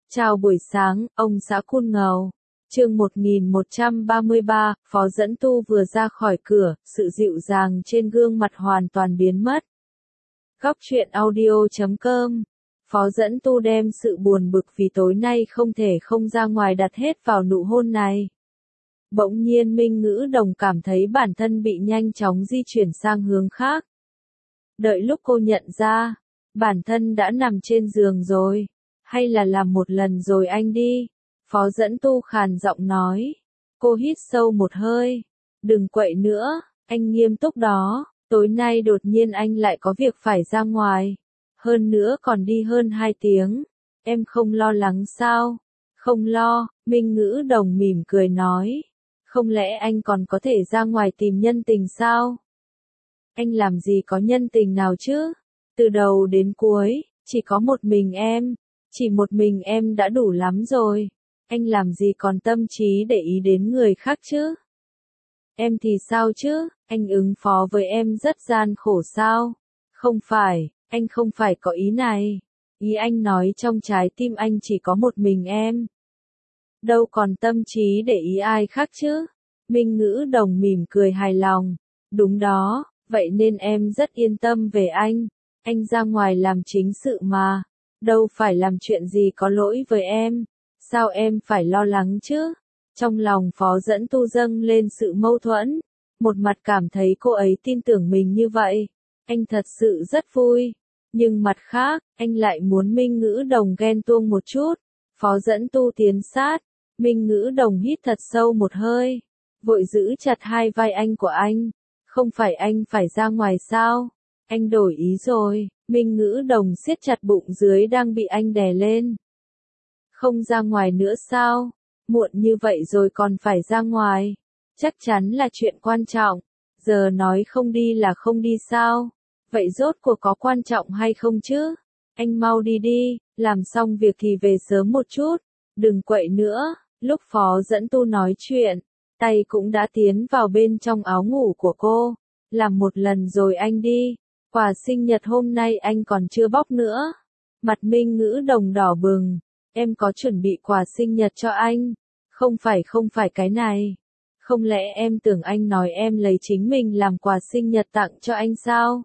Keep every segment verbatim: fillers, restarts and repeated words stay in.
Chào buổi sáng, ông xã Cun Ngầu. Chương một nghìn một trăm ba mươi ba, Phó Dẫn Tu vừa ra khỏi cửa, sự dịu dàng trên gương mặt hoàn toàn biến mất. Góc truyện audio chấm com. Phó Dẫn Tu đem sự buồn bực vì tối nay không thể không ra ngoài đặt hết vào nụ hôn này. Bỗng nhiên Minh Ngữ Đồng cảm thấy bản thân bị nhanh chóng di chuyển sang hướng khác. Đợi lúc cô nhận ra, bản thân đã nằm trên giường rồi. Hay là làm một lần rồi anh đi. Phó Dẫn Tu khàn giọng nói. Cô hít sâu một hơi. Đừng quậy nữa, anh nghiêm túc đó. Tối nay đột nhiên anh lại có việc phải ra ngoài. Hơn nữa còn đi hơn hai tiếng. Em không lo lắng sao? Không lo, Minh Ngữ Đồng mỉm cười nói. Không lẽ anh còn có thể ra ngoài tìm nhân tình sao? Anh làm gì có nhân tình nào chứ? Từ đầu đến cuối, chỉ có một mình em. Chỉ một mình em đã đủ lắm rồi. Anh làm gì còn tâm trí để ý đến người khác chứ? Em thì sao chứ? Anh ứng phó với em rất gian khổ sao? Không phải, anh không phải có ý này. Ý anh nói trong trái tim anh chỉ có một mình em. Đâu còn tâm trí để ý ai khác chứ? Minh Ngữ Đồng mỉm cười hài lòng. Đúng đó, vậy nên em rất yên tâm về anh. Anh ra ngoài làm chính sự mà. Đâu phải làm chuyện gì có lỗi với em. Sao em phải lo lắng chứ? Trong lòng Phó Dẫn Tu dâng lên sự mâu thuẫn. Một mặt cảm thấy cô ấy tin tưởng mình như vậy. Anh thật sự rất vui. Nhưng mặt khác, anh lại muốn Minh Ngữ Đồng ghen tuông một chút. Phó Dẫn Tu tiến sát. Minh Ngữ Đồng hít thật sâu một hơi. Vội giữ chặt hai vai anh của anh. Không phải anh phải ra ngoài sao? Anh đổi ý rồi. Minh Ngữ Đồng siết chặt bụng dưới đang bị anh đè lên. Không ra ngoài nữa sao? Muộn như vậy rồi còn phải ra ngoài. Chắc chắn là chuyện quan trọng. Giờ nói không đi là không đi sao? Vậy rốt cuộc có quan trọng hay không chứ? Anh mau đi đi, làm xong việc thì về sớm một chút. Đừng quậy nữa. Lúc Phó Dẫn Tu nói chuyện, tay cũng đã tiến vào bên trong áo ngủ của cô. Làm một lần rồi anh đi. Quà sinh nhật hôm nay anh còn chưa bóc nữa. Mặt Minh Ngữ Đồng đỏ bừng. Em có chuẩn bị quà sinh nhật cho anh. Không phải không phải cái này. Không lẽ em tưởng anh nói em lấy chính mình làm quà sinh nhật tặng cho anh sao?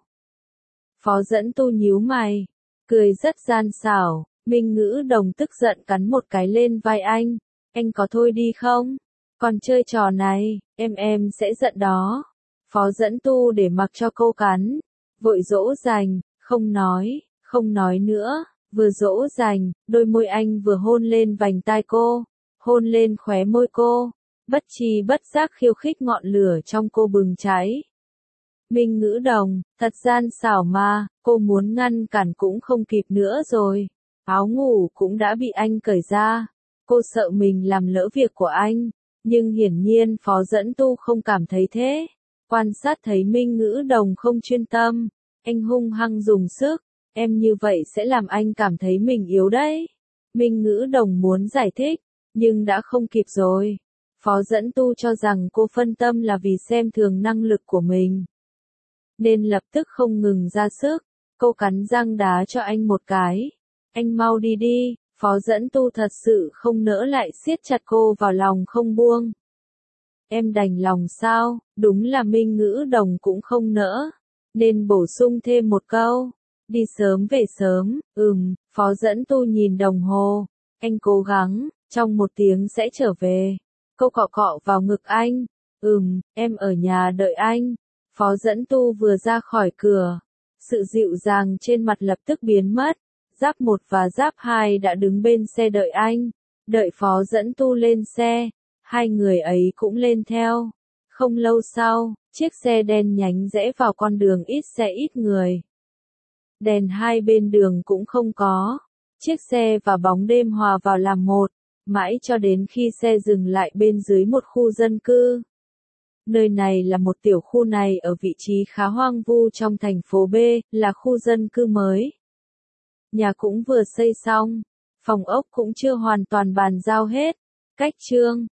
Phó Dẫn Tu nhíu mày. Cười rất gian xảo. Minh Ngữ Đồng tức giận cắn một cái lên vai anh. Anh có thôi đi không? Còn chơi trò này, em em sẽ giận đó. Phó Dẫn Tu để mặc cho cô cắn. Vội dỗ dành, không nói, không nói nữa, vừa dỗ dành, đôi môi anh vừa hôn lên vành tai cô, hôn lên khóe môi cô, bất tri bất giác khiêu khích ngọn lửa trong cô bừng cháy. Minh Ngữ Đồng, thật gian xảo mà, cô muốn ngăn cản cũng không kịp nữa rồi, áo ngủ cũng đã bị anh cởi ra, cô sợ mình làm lỡ việc của anh, nhưng hiển nhiên Phó Dẫn Tu không cảm thấy thế. Quan sát thấy Minh Ngữ Đồng không chuyên tâm, anh hung hăng dùng sức, em như vậy sẽ làm anh cảm thấy mình yếu đấy. Minh Ngữ Đồng muốn giải thích, nhưng đã không kịp rồi. Phó Dẫn Tu cho rằng cô phân tâm là vì xem thường năng lực của mình. Nên lập tức không ngừng ra sức, cô cắn răng đá cho anh một cái. Anh mau đi đi, Phó Dẫn Tu thật sự không nỡ lại siết chặt cô vào lòng không buông. Em đành lòng sao? Đúng là Minh Ngữ Đồng cũng không nỡ. Nên bổ sung thêm một câu. Đi sớm về sớm, ừm, Phó Dẫn Tu nhìn đồng hồ. Anh cố gắng, trong một tiếng sẽ trở về. Cô cọ cọ vào ngực anh. Ừm, em ở nhà đợi anh. Phó Dẫn Tu vừa ra khỏi cửa. Sự dịu dàng trên mặt lập tức biến mất. Giáp một và giáp hai đã đứng bên xe đợi anh. Đợi Phó Dẫn Tu lên xe. Hai người ấy cũng lên theo. Không lâu sau, chiếc xe đen nhánh rẽ vào con đường ít xe ít người. Đèn hai bên đường cũng không có. Chiếc xe và bóng đêm hòa vào làm một, mãi cho đến khi xe dừng lại bên dưới một khu dân cư. Nơi này là một tiểu khu này ở vị trí khá hoang vu trong thành phố B, là khu dân cư mới. Nhà cũng vừa xây xong, phòng ốc cũng chưa hoàn toàn bàn giao hết. Cách Trương